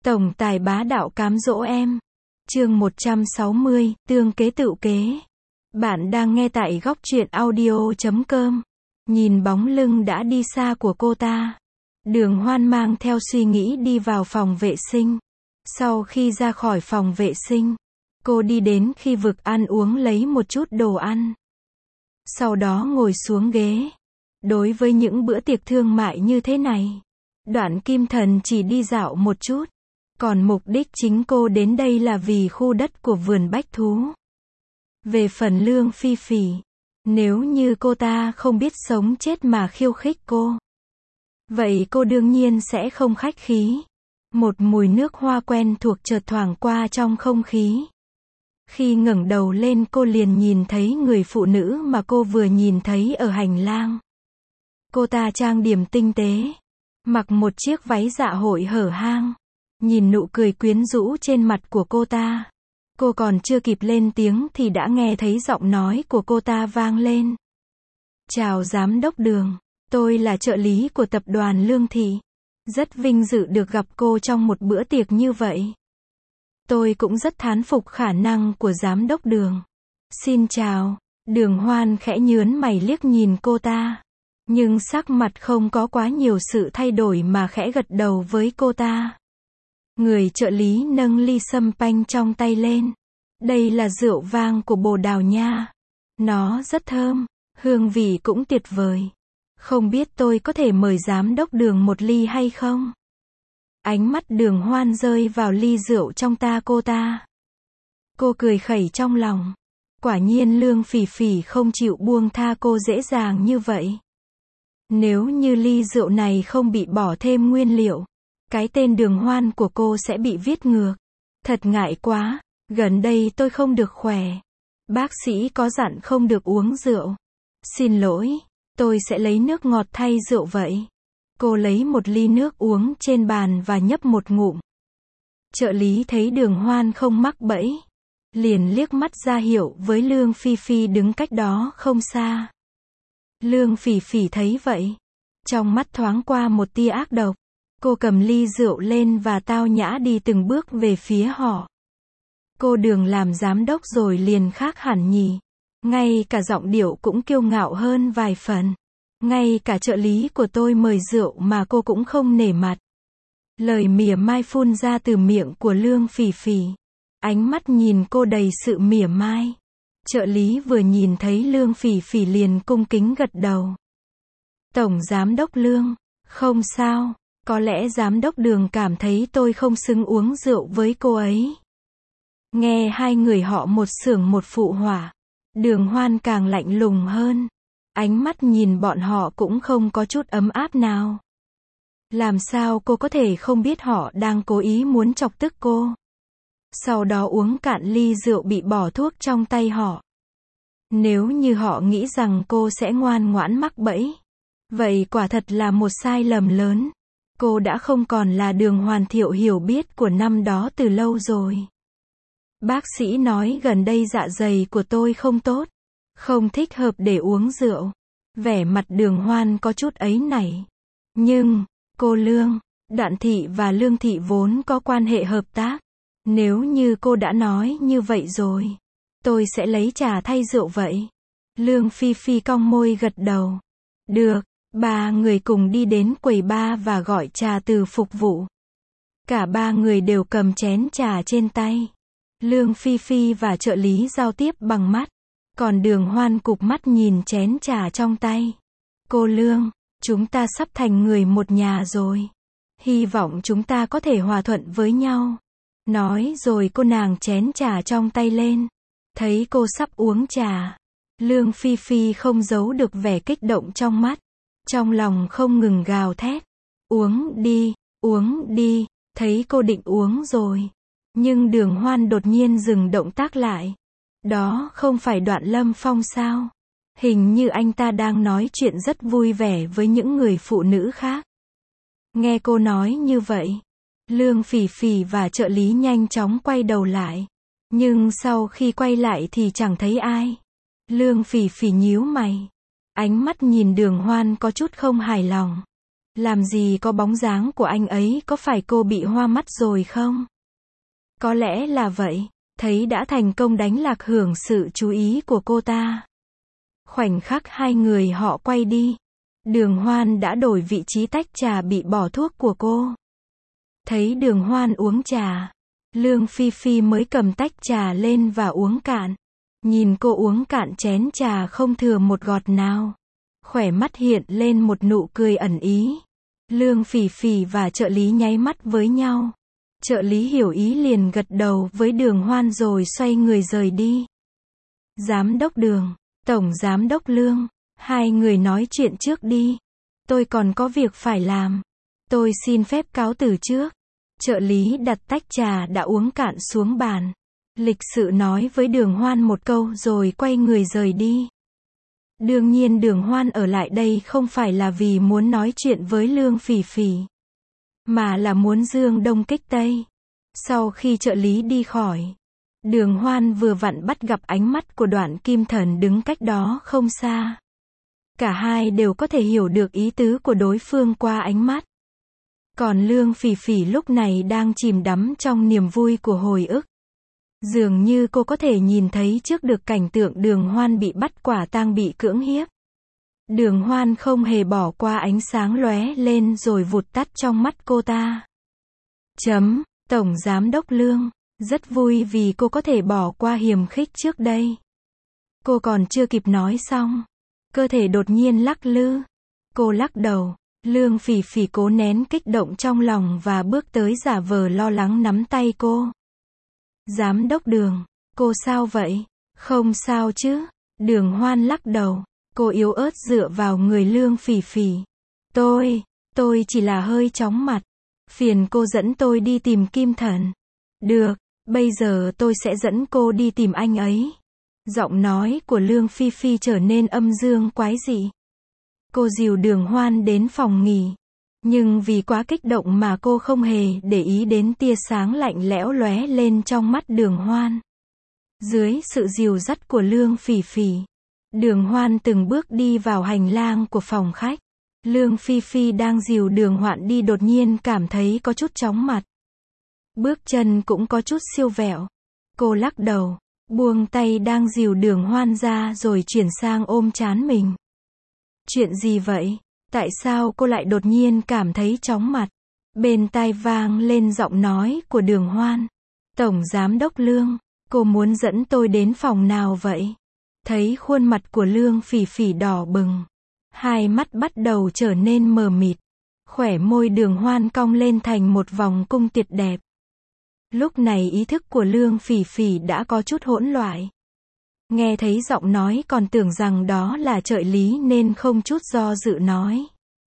Tổng tài bá đạo cám dỗ em. Chương 160, tương kế tựu kế. Bạn đang nghe tại góc truyện audio.com. Nhìn bóng lưng đã đi xa của cô ta, Đường Hoan mang theo suy nghĩ đi vào phòng vệ sinh. Sau khi ra khỏi phòng vệ sinh, cô đi đến khi vực ăn uống lấy một chút đồ ăn. Sau đó ngồi xuống ghế. Đối với những bữa tiệc thương mại như thế này, Đoạn Kim Thần chỉ đi dạo một chút. Còn mục đích chính cô đến đây là vì khu đất của vườn bách thú. Về phần Lương Phi Phỉ, nếu như cô ta không biết sống chết mà khiêu khích cô, vậy cô đương nhiên sẽ không khách khí. Một mùi nước hoa quen thuộc chợt thoảng qua trong không khí. Khi ngẩng đầu lên cô liền nhìn thấy người phụ nữ mà cô vừa nhìn thấy ở hành lang. Cô ta trang điểm tinh tế, mặc một chiếc váy dạ hội hở hang. Nhìn nụ cười quyến rũ trên mặt của cô ta, cô còn chưa kịp lên tiếng thì đã nghe thấy giọng nói của cô ta vang lên. Chào giám đốc Đường, tôi là trợ lý của tập đoàn Lương Thị. Rất vinh dự được gặp cô trong một bữa tiệc như vậy. Tôi cũng rất thán phục khả năng của giám đốc Đường. Xin chào. Đường Hoan khẽ nhướng mày liếc nhìn cô ta, nhưng sắc mặt không có quá nhiều sự thay đổi mà khẽ gật đầu với cô ta. Người trợ lý nâng ly sâm panh trong tay lên. Đây là rượu vang của Bồ Đào Nha. Nó rất thơm, hương vị cũng tuyệt vời. Không biết tôi có thể mời giám đốc Đường một ly hay không? Ánh mắt Đường Hoan rơi vào ly rượu trong tay cô ta. Cô cười khẩy trong lòng. Quả nhiên Lương Phỉ Phỉ không chịu buông tha cô dễ dàng như vậy. Nếu như ly rượu này không bị bỏ thêm nguyên liệu, cái tên Đường Hoan của cô sẽ bị viết ngược. Thật ngại quá, gần đây tôi không được khỏe. Bác sĩ có dặn không được uống rượu. Xin lỗi, tôi sẽ lấy nước ngọt thay rượu vậy. Cô lấy một ly nước uống trên bàn và nhấp một ngụm. Trợ lý thấy Đường Hoan không mắc bẫy, liền liếc mắt ra hiệu với Lương Phi Phi đứng cách đó không xa. Lương Phỉ Phỉ thấy vậy, trong mắt thoáng qua một tia ác độc. Cô cầm ly rượu lên và tao nhã đi từng bước về phía họ. Cô Đường làm giám đốc rồi liền khác hẳn nhỉ. Ngay cả giọng điệu cũng kiêu ngạo hơn vài phần. Ngay cả trợ lý của tôi mời rượu mà cô cũng không nể mặt. Lời mỉa mai phun ra từ miệng của Lương Phỉ Phỉ. Ánh mắt nhìn cô đầy sự mỉa mai. Trợ lý vừa nhìn thấy Lương Phỉ Phỉ liền cung kính gật đầu. Tổng giám đốc Lương, không sao. Có lẽ giám đốc Đường cảm thấy tôi không xứng uống rượu với cô ấy. Nghe hai người họ một xưởng một phụ họa, Đường Hoan càng lạnh lùng hơn. Ánh mắt nhìn bọn họ cũng không có chút ấm áp nào. Làm sao cô có thể không biết họ đang cố ý muốn chọc tức cô? Sau đó uống cạn ly rượu bị bỏ thuốc trong tay họ. Nếu như họ nghĩ rằng cô sẽ ngoan ngoãn mắc bẫy, vậy quả thật là một sai lầm lớn. Cô đã không còn là Đường Hoàn Thiệu hiểu biết của năm đó từ lâu rồi. Bác sĩ nói gần đây dạ dày của tôi không tốt, không thích hợp để uống rượu. Vẻ mặt Đường Hoan có chút áy náy. Nhưng, cô Lương, Đoạn Thị và Lương Thị vốn có quan hệ hợp tác. Nếu như cô đã nói như vậy rồi, tôi sẽ lấy trà thay rượu vậy. Lương Phi Phi cong môi gật đầu. Được. Ba người cùng đi đến quầy bar và gọi trà từ phục vụ. Cả ba người đều cầm chén trà trên tay. Lương Phi Phi và trợ lý giao tiếp bằng mắt, còn Đường Hoan cụp mắt nhìn chén trà trong tay. Cô Lương, chúng ta sắp thành người một nhà rồi. Hy vọng chúng ta có thể hòa thuận với nhau. Nói rồi cô nàng chén trà trong tay lên. Thấy cô sắp uống trà, Lương Phi Phi không giấu được vẻ kích động trong mắt. Trong lòng không ngừng gào thét. Uống đi, thấy cô định uống rồi. Nhưng Đường Hoan đột nhiên dừng động tác lại. Đó không phải Đoạn Lâm Phong sao? Hình như anh ta đang nói chuyện rất vui vẻ với những người phụ nữ khác. Nghe cô nói như vậy, Lương Phỉ Phỉ và trợ lý nhanh chóng quay đầu lại. Nhưng sau khi quay lại thì chẳng thấy ai. Lương Phỉ Phỉ nhíu mày. Ánh mắt nhìn Đường Hoan có chút không hài lòng. Làm gì có bóng dáng của anh ấy, có phải cô bị hoa mắt rồi không? Có lẽ là vậy. Thấy đã thành công đánh lạc hưởng sự chú ý của cô ta. Khoảnh khắc hai người họ quay đi. Đường Hoan đã đổi vị trí tách trà bị bỏ thuốc của cô. Thấy Đường Hoan uống trà, Lương Phi Phi mới cầm tách trà lên và uống cạn. Nhìn cô uống cạn chén trà không thừa một gọt nào. Khóe mắt hiện lên một nụ cười ẩn ý. Lương Phỉ Phỉ và trợ lý nháy mắt với nhau. Trợ lý hiểu ý liền gật đầu với Đường Hoan rồi xoay người rời đi. Giám đốc Đường, Tổng Giám đốc Lương, hai người nói chuyện trước đi. Tôi còn có việc phải làm. Tôi xin phép cáo từ trước. Trợ lý đặt tách trà đã uống cạn xuống bàn. Lịch sự nói với Đường Hoan một câu rồi quay người rời đi. Đương nhiên Đường Hoan ở lại đây không phải là vì muốn nói chuyện với Lương Phỉ Phỉ, mà là muốn dương đông kích tây. Sau khi trợ lý đi khỏi, Đường Hoan vừa vặn bắt gặp ánh mắt của Đoạn Kim Thần đứng cách đó không xa. Cả hai đều có thể hiểu được ý tứ của đối phương qua ánh mắt. Còn Lương Phỉ Phỉ lúc này đang chìm đắm trong niềm vui của hồi ức. Dường như cô có thể nhìn thấy trước được cảnh tượng Đường Hoan bị bắt quả tang bị cưỡng hiếp. Đường Hoan không hề bỏ qua ánh sáng lóe lên rồi vụt tắt trong mắt cô ta. Tổng Giám đốc Lương, rất vui vì cô có thể bỏ qua hiềm khích trước đây. Cô còn chưa kịp nói xong, cơ thể đột nhiên lắc lư. Cô lắc đầu. Lương Phỉ Phỉ cố nén kích động trong lòng và bước tới giả vờ lo lắng nắm tay cô. Giám đốc Đường, cô sao vậy? Không sao chứ? Đường Hoan lắc đầu. Cô yếu ớt dựa vào người Lương Phỉ Phỉ. Tôi chỉ là hơi chóng mặt. Phiền cô dẫn tôi đi tìm Kim Thần. Được, bây giờ tôi sẽ dẫn cô đi tìm anh ấy. Giọng nói của Lương Phi Phi trở nên âm dương quái dị. Cô dìu Đường Hoan đến phòng nghỉ. Nhưng vì quá kích động mà cô không hề để ý đến tia sáng lạnh lẽo lóe lên trong mắt Đường Hoan. Dưới sự dìu dắt của Lương Phỉ Phỉ, Đường Hoan từng bước đi vào hành lang của phòng khách. Lương Phi Phi đang dìu Đường Hoan đi đột nhiên cảm thấy có chút chóng mặt. Bước chân cũng có chút siêu vẹo. Cô lắc đầu, buông tay đang dìu Đường Hoan ra rồi chuyển sang ôm trán mình. Chuyện gì vậy? Tại sao cô lại đột nhiên cảm thấy chóng mặt? Bên tai vang lên giọng nói của Đường Hoan. Tổng Giám đốc Lương, cô muốn dẫn tôi đến phòng nào vậy? Thấy khuôn mặt của Lương Phỉ Phỉ đỏ bừng. Hai mắt bắt đầu trở nên mờ mịt. Khóe môi Đường Hoan cong lên thành một vòng cung tuyệt đẹp. Lúc này ý thức của Lương Phỉ Phỉ đã có chút hỗn loạn. Nghe thấy giọng nói còn tưởng rằng đó là trợ lý nên không chút do dự nói.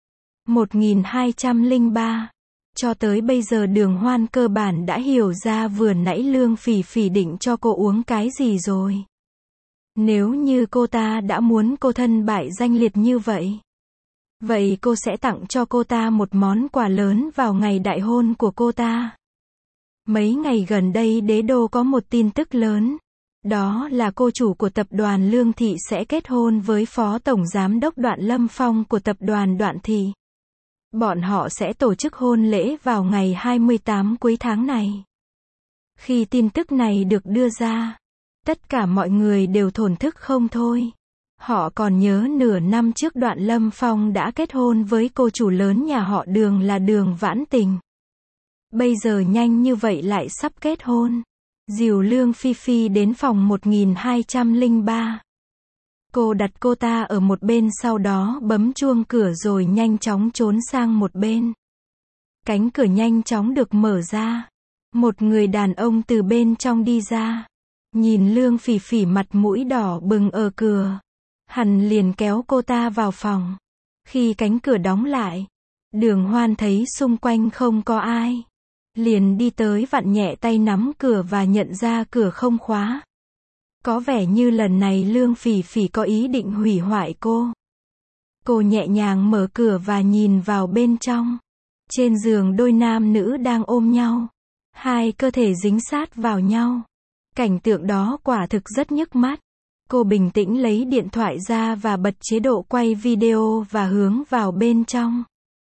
1203. Cho tới bây giờ Đường Hoan cơ bản đã hiểu ra vừa nãy Lương Phỉ Phỉ định cho cô uống cái gì rồi. Nếu như cô ta đã muốn cô thân bại danh liệt như vậy, vậy cô sẽ tặng cho cô ta một món quà lớn vào ngày đại hôn của cô ta. Mấy ngày gần đây Đế Đô có một tin tức lớn. Đó là cô chủ của tập đoàn Lương Thị sẽ kết hôn với Phó Tổng Giám đốc Đoạn Lâm Phong của tập đoàn Đoạn Thị. Bọn họ sẽ tổ chức hôn lễ vào ngày 28 cuối tháng này. Khi tin tức này được đưa ra, tất cả mọi người đều thổn thức không thôi. Họ còn nhớ nửa năm trước Đoạn Lâm Phong đã kết hôn với cô chủ lớn nhà họ Đường là Đường Vãn Tình. Bây giờ nhanh như vậy lại sắp kết hôn. Dìu Lương Phi Phi đến phòng 1203. Cô đặt cô ta ở một bên sau đó bấm chuông cửa rồi nhanh chóng trốn sang một bên. Cánh cửa nhanh chóng được mở ra. Một người đàn ông từ bên trong đi ra. Nhìn Lương Phỉ Phỉ mặt mũi đỏ bừng ở cửa. Hắn liền kéo cô ta vào phòng. Khi cánh cửa đóng lại, Đường Hoan thấy xung quanh không có ai. Liền đi tới vặn nhẹ tay nắm cửa và nhận ra cửa không khóa. Có vẻ như lần này Lương Phỉ Phỉ có ý định hủy hoại cô. Cô nhẹ nhàng mở cửa và nhìn vào bên trong. Trên giường đôi nam nữ đang ôm nhau. Hai cơ thể dính sát vào nhau. Cảnh tượng đó quả thực rất nhức mắt. Cô bình tĩnh lấy điện thoại ra và bật chế độ quay video và hướng vào bên trong.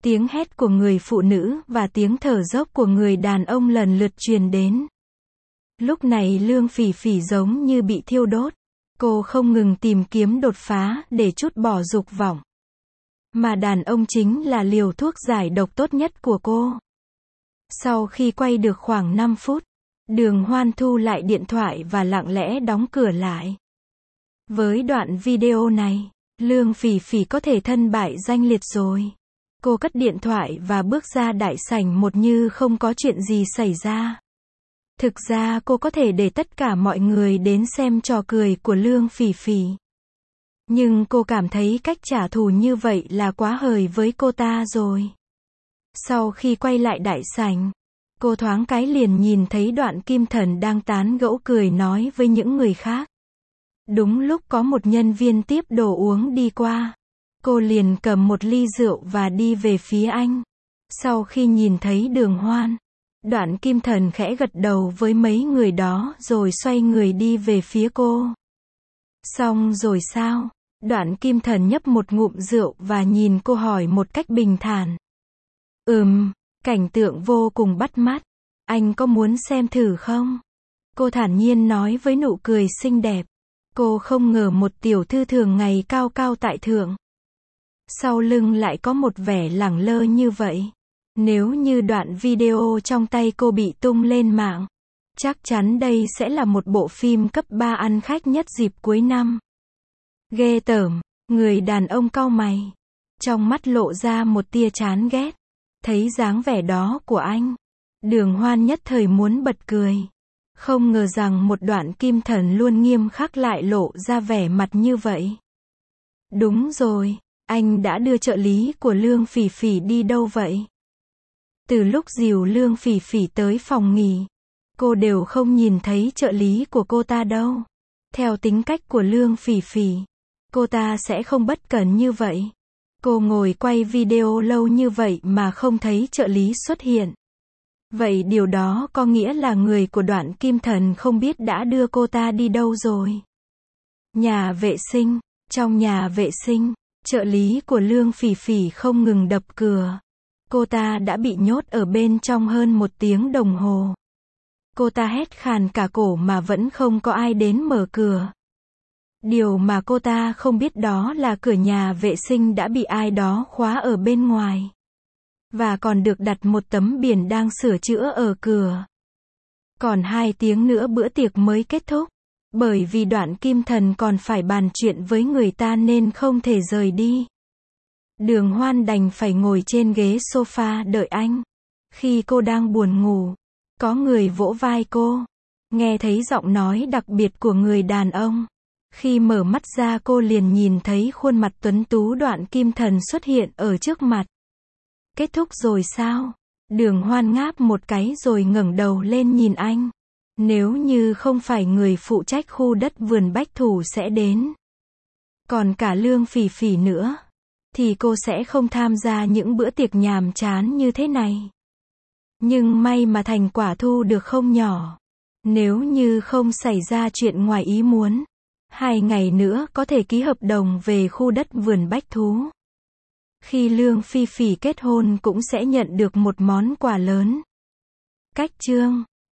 Tiếng hét của người phụ nữ và tiếng thở dốc của người đàn ông lần lượt truyền đến. Lúc này Lương Phỉ Phỉ giống như bị thiêu đốt. Cô không ngừng tìm kiếm đột phá để trút bỏ dục vọng. Mà đàn ông chính là liều thuốc giải độc tốt nhất của cô. Sau khi quay được khoảng 5 phút, Đường Hoan thu lại điện thoại và lặng lẽ đóng cửa lại. Với đoạn video này, Lương Phỉ Phỉ có thể thân bại danh liệt rồi. Cô cất điện thoại và bước ra đại sảnh một như không có chuyện gì xảy ra. Thực ra cô có thể để tất cả mọi người đến xem trò cười của Lương Phỉ Phỉ. Nhưng cô cảm thấy cách trả thù như vậy là quá hời với cô ta rồi. Sau khi quay lại đại sảnh, cô thoáng cái liền nhìn thấy Đoạn Kim Thần đang tán gẫu cười nói với những người khác. Đúng lúc có một nhân viên tiếp đồ uống đi qua. Cô liền cầm một ly rượu và đi về phía anh. Sau khi nhìn thấy Đường Hoan, Đoạn Kim Thần khẽ gật đầu với mấy người đó rồi xoay người đi về phía cô. Xong rồi sao? Đoạn Kim Thần nhấp một ngụm rượu và nhìn cô hỏi một cách bình thản. Cảnh tượng vô cùng bắt mắt. Anh có muốn xem thử không? Cô thản nhiên nói với nụ cười xinh đẹp. Cô không ngờ một tiểu thư thường ngày cao cao tại thượng. Sau lưng lại có một vẻ lẳng lơ như vậy. Nếu như đoạn video trong tay cô bị tung lên mạng, chắc chắn đây sẽ là một bộ phim cấp 3 ăn khách nhất dịp cuối năm. Ghê tởm, người đàn ông cau mày. Trong mắt lộ ra một tia chán ghét. Thấy dáng vẻ đó của anh, Đường Hoan nhất thời muốn bật cười. Không ngờ rằng một Đoạn Kim Thần luôn nghiêm khắc lại lộ ra vẻ mặt như vậy. Đúng rồi, anh đã đưa trợ lý của Lương Phỉ Phỉ đi đâu vậy? Từ lúc dìu Lương Phỉ Phỉ tới phòng nghỉ, cô đều không nhìn thấy trợ lý của cô ta đâu. Theo tính cách của Lương Phỉ Phỉ, cô ta sẽ không bất cẩn như vậy. Cô ngồi quay video lâu như vậy mà không thấy trợ lý xuất hiện. Vậy điều đó có nghĩa là người của Đoạn Kim Thần không biết đã đưa cô ta đi đâu rồi. Nhà vệ sinh. Trong nhà vệ sinh, trợ lý của Lương Phỉ Phỉ không ngừng đập cửa. Cô ta đã bị nhốt ở bên trong hơn 1 tiếng đồng hồ. Cô ta hét khàn cả cổ mà vẫn không có ai đến mở cửa. Điều mà cô ta không biết đó là cửa nhà vệ sinh đã bị ai đó khóa ở bên ngoài. Và còn được đặt một tấm biển đang sửa chữa ở cửa. Còn 2 tiếng nữa bữa tiệc mới kết thúc. Bởi vì Đoạn Kim Thần còn phải bàn chuyện với người ta nên không thể rời đi. Đường Hoan đành phải ngồi trên ghế sofa đợi anh. Khi cô đang buồn ngủ, có người vỗ vai cô. Nghe thấy giọng nói đặc biệt của người đàn ông. Khi mở mắt ra cô liền nhìn thấy khuôn mặt tuấn tú Đoạn Kim Thần xuất hiện ở trước mặt. Kết thúc rồi sao? Đường Hoan ngáp một cái rồi ngẩng đầu lên nhìn anh. Nếu như không phải người phụ trách khu đất vườn Bách Thủ sẽ đến, còn cả Lương Phỉ Phỉ nữa, thì cô sẽ không tham gia những bữa tiệc nhàm chán như thế này. Nhưng may mà thành quả thu được không nhỏ. Nếu như không xảy ra chuyện ngoài ý muốn, 2 ngày nữa có thể ký hợp đồng về khu đất vườn Bách Thú. Khi Lương Phỉ Phỉ kết hôn cũng sẽ nhận được một món quà lớn. Cách chương